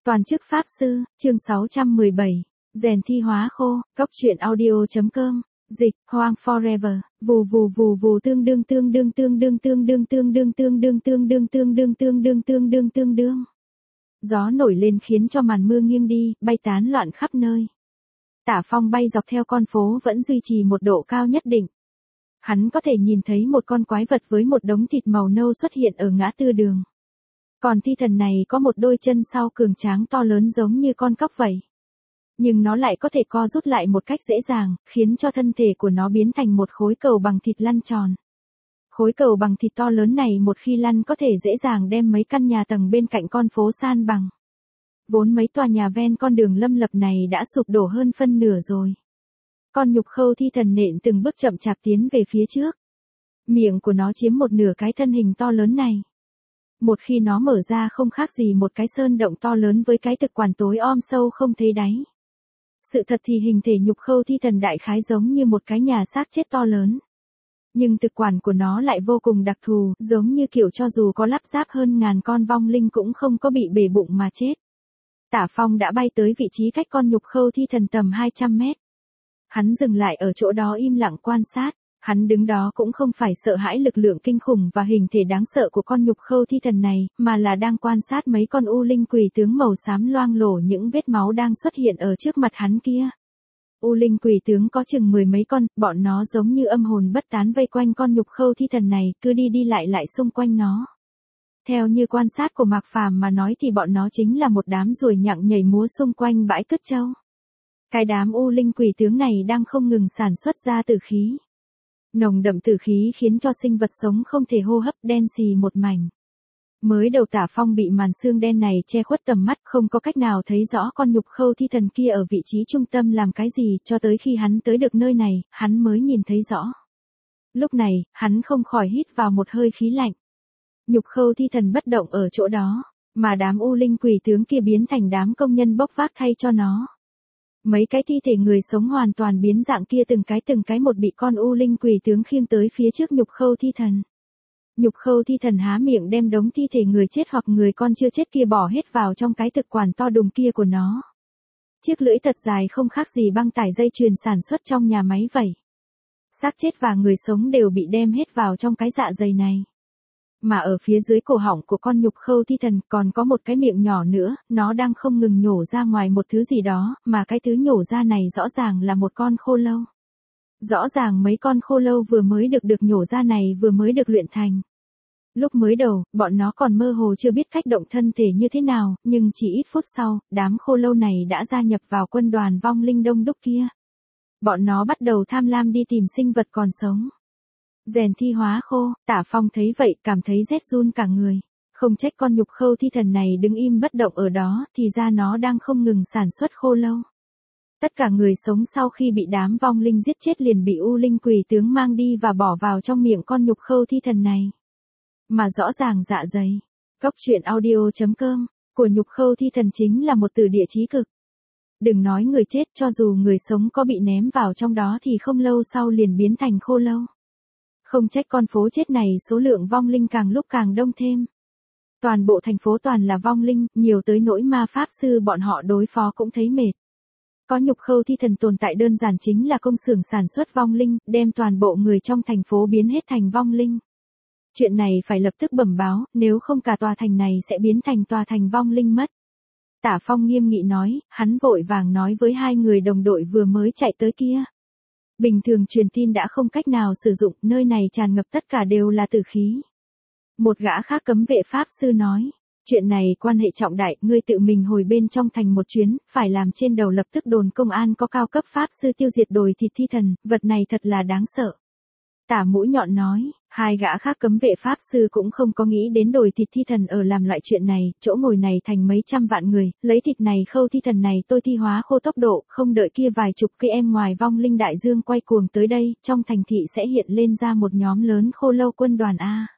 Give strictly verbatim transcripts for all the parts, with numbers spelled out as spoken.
Toàn chức Pháp Sư, chương sáu trăm mười bảy, rèn thi hóa khô, cốc truyện audio.com, dịch, hoang forever, vù vù vù vù tương đương tương đương tương đương tương đương tương đương tương đương tương đương tương đương tương đương tương đương tương đương. Gió nổi lên khiến cho màn mưa nghiêng đi, bay tán loạn khắp nơi. Tả Phong bay dọc theo con phố vẫn duy trì một độ cao nhất định. Hắn có thể nhìn thấy một con quái vật với một đống thịt màu nâu xuất hiện ở ngã tư đường. Còn thi thần này có một đôi chân sau cường tráng to lớn giống như con cóc vậy. Nhưng nó lại có thể co rút lại một cách dễ dàng, khiến cho thân thể của nó biến thành một khối cầu bằng thịt lăn tròn. Khối cầu bằng thịt to lớn này một khi lăn có thể dễ dàng đem mấy căn nhà tầng bên cạnh con phố san bằng. Vốn mấy tòa nhà ven con đường lâm lập này đã sụp đổ hơn phân nửa rồi. Con nhục khâu thi thần nện từng bước chậm chạp tiến về phía trước. Miệng của nó chiếm một nửa cái thân hình to lớn này. Một khi nó mở ra không khác gì một cái sơn động to lớn với cái thực quản tối om sâu không thấy đáy. Sự thật thì hình thể nhục khâu thi thần đại khái giống như một cái nhà xác chết to lớn. Nhưng thực quản của nó lại vô cùng đặc thù, giống như kiểu cho dù có lắp ráp hơn ngàn con vong linh cũng không có bị bể bụng mà chết. Tả Phong đã bay tới vị trí cách con nhục khâu thi thần tầm hai trăm mét. Hắn dừng lại ở chỗ đó im lặng quan sát. Hắn đứng đó cũng không phải sợ hãi lực lượng kinh khủng và hình thể đáng sợ của con nhục khâu thi thần này, mà là đang quan sát mấy con u linh quỷ tướng màu xám loang lổ những vết máu đang xuất hiện ở trước mặt hắn kia. U linh quỷ tướng có chừng mười mấy con, bọn nó giống như âm hồn bất tán vây quanh con nhục khâu thi thần này, cứ đi đi lại lại xung quanh nó. Theo như quan sát của Mạc Phàm mà nói thì bọn nó chính là một đám ruồi nhặng nhảy múa xung quanh bãi cất trâu. Cái đám u linh quỷ tướng này đang không ngừng sản xuất ra tử khí. Nồng đậm tử khí khiến cho sinh vật sống không thể hô hấp, đen xì một mảnh. Mới đầu Tả Phong bị màn xương đen này che khuất tầm mắt, không có cách nào thấy rõ con nhục khâu thi thần kia ở vị trí trung tâm làm cái gì, cho tới khi hắn tới được nơi này, hắn mới nhìn thấy rõ. Lúc này, hắn không khỏi hít vào một hơi khí lạnh. Nhục khâu thi thần bất động ở chỗ đó, mà đám u linh quỷ tướng kia biến thành đám công nhân bốc vác thay cho nó. Mấy cái thi thể người sống hoàn toàn biến dạng kia từng cái từng cái một bị con u linh quỷ tướng khiêng tới phía trước nhục khâu thi thần. Nhục khâu thi thần há miệng đem đống thi thể người chết hoặc người con chưa chết kia bỏ hết vào trong cái thực quản to đùng kia của nó. Chiếc lưỡi thật dài không khác gì băng tải dây chuyền sản xuất trong nhà máy vậy. Xác chết và người sống đều bị đem hết vào trong cái dạ dày này. Mà ở phía dưới cổ họng của con nhục khâu thi thần còn có một cái miệng nhỏ nữa, nó đang không ngừng nhổ ra ngoài một thứ gì đó, mà cái thứ nhổ ra này rõ ràng là một con khô lâu. Rõ ràng mấy con khô lâu vừa mới được được nhổ ra này vừa mới được luyện thành. Lúc mới đầu, bọn nó còn mơ hồ chưa biết cách động thân thể như thế nào, nhưng chỉ ít phút sau, đám khô lâu này đã gia nhập vào quân đoàn vong linh đông đúc kia. Bọn nó bắt đầu tham lam đi tìm sinh vật còn sống. Rèn thi hóa khô, Tả Phong thấy vậy cảm thấy rét run cả người. Không trách con nhục khâu thi thần này đứng im bất động ở đó, thì ra nó đang không ngừng sản xuất khô lâu. Tất cả người sống sau khi bị đám vong linh giết chết liền bị u linh quỷ tướng mang đi và bỏ vào trong miệng con nhục khâu thi thần này. Mà rõ ràng dạ dày. Cốc truyện audio.com, của nhục khâu thi thần chính là một từ địa chí cực. Đừng nói người chết, cho dù người sống có bị ném vào trong đó thì không lâu sau liền biến thành khô lâu. Không trách con phố chết này số lượng vong linh càng lúc càng đông thêm. Toàn bộ thành phố toàn là vong linh, nhiều tới nỗi ma pháp sư bọn họ đối phó cũng thấy mệt. Có nhục khâu thi thần tồn tại đơn giản chính là công xưởng sản xuất vong linh, đem toàn bộ người trong thành phố biến hết thành vong linh. Chuyện này phải lập tức bẩm báo, nếu không cả tòa thành này sẽ biến thành tòa thành vong linh mất. Tả Phong nghiêm nghị nói, hắn vội vàng nói với hai người đồng đội vừa mới chạy tới kia. Bình thường truyền tin đã không cách nào sử dụng, nơi này tràn ngập tất cả đều là tử khí. Một gã khác cấm vệ pháp sư nói, chuyện này quan hệ trọng đại, ngươi tự mình hồi bên trong thành một chuyến, phải làm trên đầu lập tức đồn công an có cao cấp pháp sư tiêu diệt đồi thịt thi thần, vật này thật là đáng sợ. Tả Mũi Nhọn nói, hai gã khác cấm vệ pháp sư cũng không có nghĩ đến đồi thịt thi thần ở làm loại chuyện này, chỗ ngồi này thành mấy trăm vạn người, lấy thịt này khâu thi thần này tôi thi hóa khô tốc độ, không đợi kia vài chục cây em ngoài vong linh đại dương quay cuồng tới đây, trong thành thị sẽ hiện lên ra một nhóm lớn khô lâu quân đoàn A.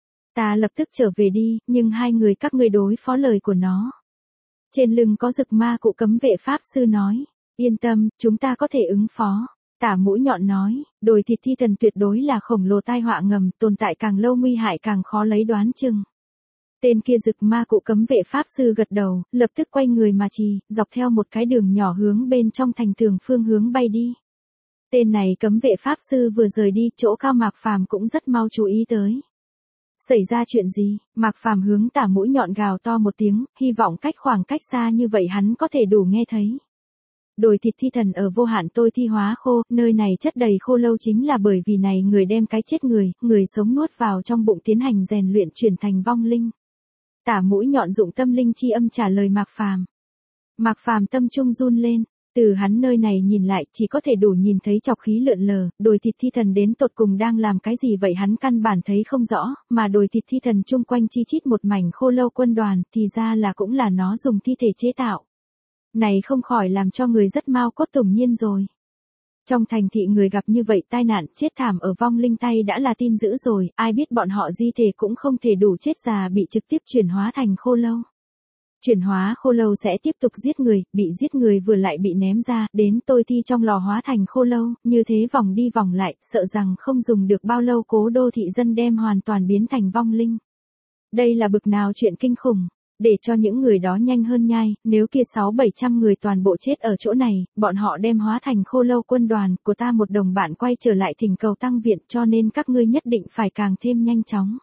Ta lập tức trở về đi, nhưng hai người các ngươi đối phó lời của nó. Trên lưng có rực ma cụ cấm vệ pháp sư nói, yên tâm, chúng ta có thể ứng phó. Tả Mũi Nhọn nói, đồi thịt thi thần tuyệt đối là khổng lồ tai họa ngầm, tồn tại càng lâu nguy hại càng khó lấy đoán chừng. Tên kia Dực Ma Cụ cấm vệ pháp sư gật đầu, lập tức quay người mà trì, dọc theo một cái đường nhỏ hướng bên trong thành tường phương hướng bay đi. Tên này cấm vệ pháp sư vừa rời đi, chỗ cao Mạc Phàm cũng rất mau chú ý tới. Xảy ra chuyện gì? Mạc Phàm hướng tả mũi nhọn gào to một tiếng, hy vọng cách khoảng cách xa như vậy hắn có thể đủ nghe thấy. Đồi thịt thi thần ở vô hạn tôi thi hóa khô, nơi này chất đầy khô lâu chính là bởi vì này người đem cái chết người, người sống nuốt vào trong bụng tiến hành rèn luyện chuyển thành vong linh. Tả mũi nhọn dụng tâm linh chi âm trả lời Mạc Phàm. Mạc Phàm tâm trung run lên, từ hắn nơi này nhìn lại chỉ có thể đủ nhìn thấy chọc khí lượn lờ, đồi thịt thi thần đến tột cùng đang làm cái gì vậy hắn căn bản thấy không rõ, mà đồi thịt thi thần chung quanh chi chít một mảnh khô lâu quân đoàn, thì ra là cũng là nó dùng thi thể chế tạo. Này không khỏi làm cho người rất mau cốt tủng nhiên rồi. Trong thành thị người gặp như vậy tai nạn chết thảm ở vong linh tay đã là tin dữ rồi, ai biết bọn họ di thể cũng không thể đủ chết già bị trực tiếp chuyển hóa thành khô lâu. Chuyển hóa khô lâu sẽ tiếp tục giết người, bị giết người vừa lại bị ném ra, đến tôi thi trong lò hóa thành khô lâu, như thế vòng đi vòng lại, sợ rằng không dùng được bao lâu cố đô thị dân đem hoàn toàn biến thành vong linh. Đây là bực nào chuyện kinh khủng. Để cho những người đó nhanh hơn nhai, nếu kia sáu bảy trăm người toàn bộ chết ở chỗ này, bọn họ đem hóa thành khô lâu quân đoàn của ta một đồng bạn quay trở lại thỉnh cầu tăng viện cho nên các ngươi nhất định phải càng thêm nhanh chóng.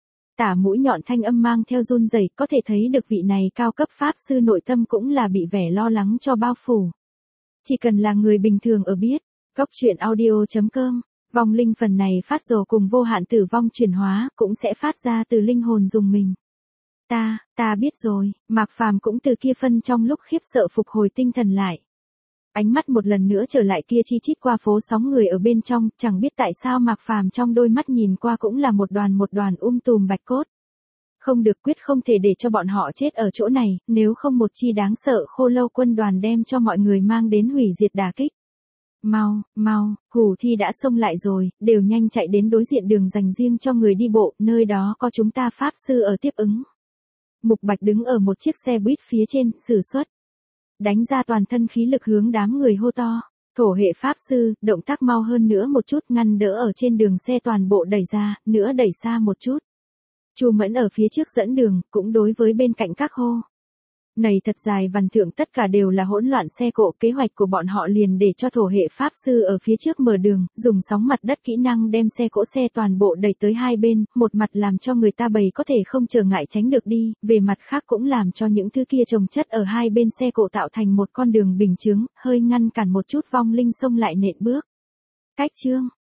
Tả mũi nhọn thanh âm mang theo run rẩy, có thể thấy được vị này cao cấp pháp sư nội tâm cũng là bị vẻ lo lắng cho bao phủ. Chỉ cần là người bình thường ở biết, góc truyện audio chấm com, vong linh phần này phát rồ cùng vô hạn tử vong chuyển hóa cũng sẽ phát ra từ linh hồn dùng mình. Ta, ta biết rồi, Mạc Phàm cũng từ kia phân trong lúc khiếp sợ phục hồi tinh thần lại. Ánh mắt một lần nữa trở lại kia chi chít qua phố sóng người ở bên trong, chẳng biết tại sao Mạc Phàm trong đôi mắt nhìn qua cũng là một đoàn một đoàn um tùm bạch cốt. Không được, quyết không thể để cho bọn họ chết ở chỗ này, nếu không một chi đáng sợ khô lâu quân đoàn đem cho mọi người mang đến hủy diệt đả kích. Mau, mau, hủ thi đã xông lại rồi, đều nhanh chạy đến đối diện đường dành riêng cho người đi bộ, nơi đó có chúng ta pháp sư ở tiếp ứng. Mục Bạch đứng ở một chiếc xe buýt phía trên, sử xuất. Đánh ra toàn thân khí lực hướng đám người hô to. Thổ hệ pháp sư, động tác mau hơn nữa một chút, ngăn đỡ ở trên đường xe toàn bộ đẩy ra, nữa đẩy xa một chút. Chu Mẫn ở phía trước dẫn đường, cũng đối với bên cạnh các hô. Này thật dài vằn thượng tất cả đều là hỗn loạn xe cộ, kế hoạch của bọn họ liền để cho thổ hệ pháp sư ở phía trước mở đường, dùng sóng mặt đất kỹ năng đem xe cỗ xe toàn bộ đẩy tới hai bên, một mặt làm cho người ta bầy có thể không trở ngại tránh được đi, về mặt khác cũng làm cho những thứ kia chồng chất ở hai bên xe cộ tạo thành một con đường bình chướng, hơi ngăn cản một chút vong linh xông lại nện bước. Cách chương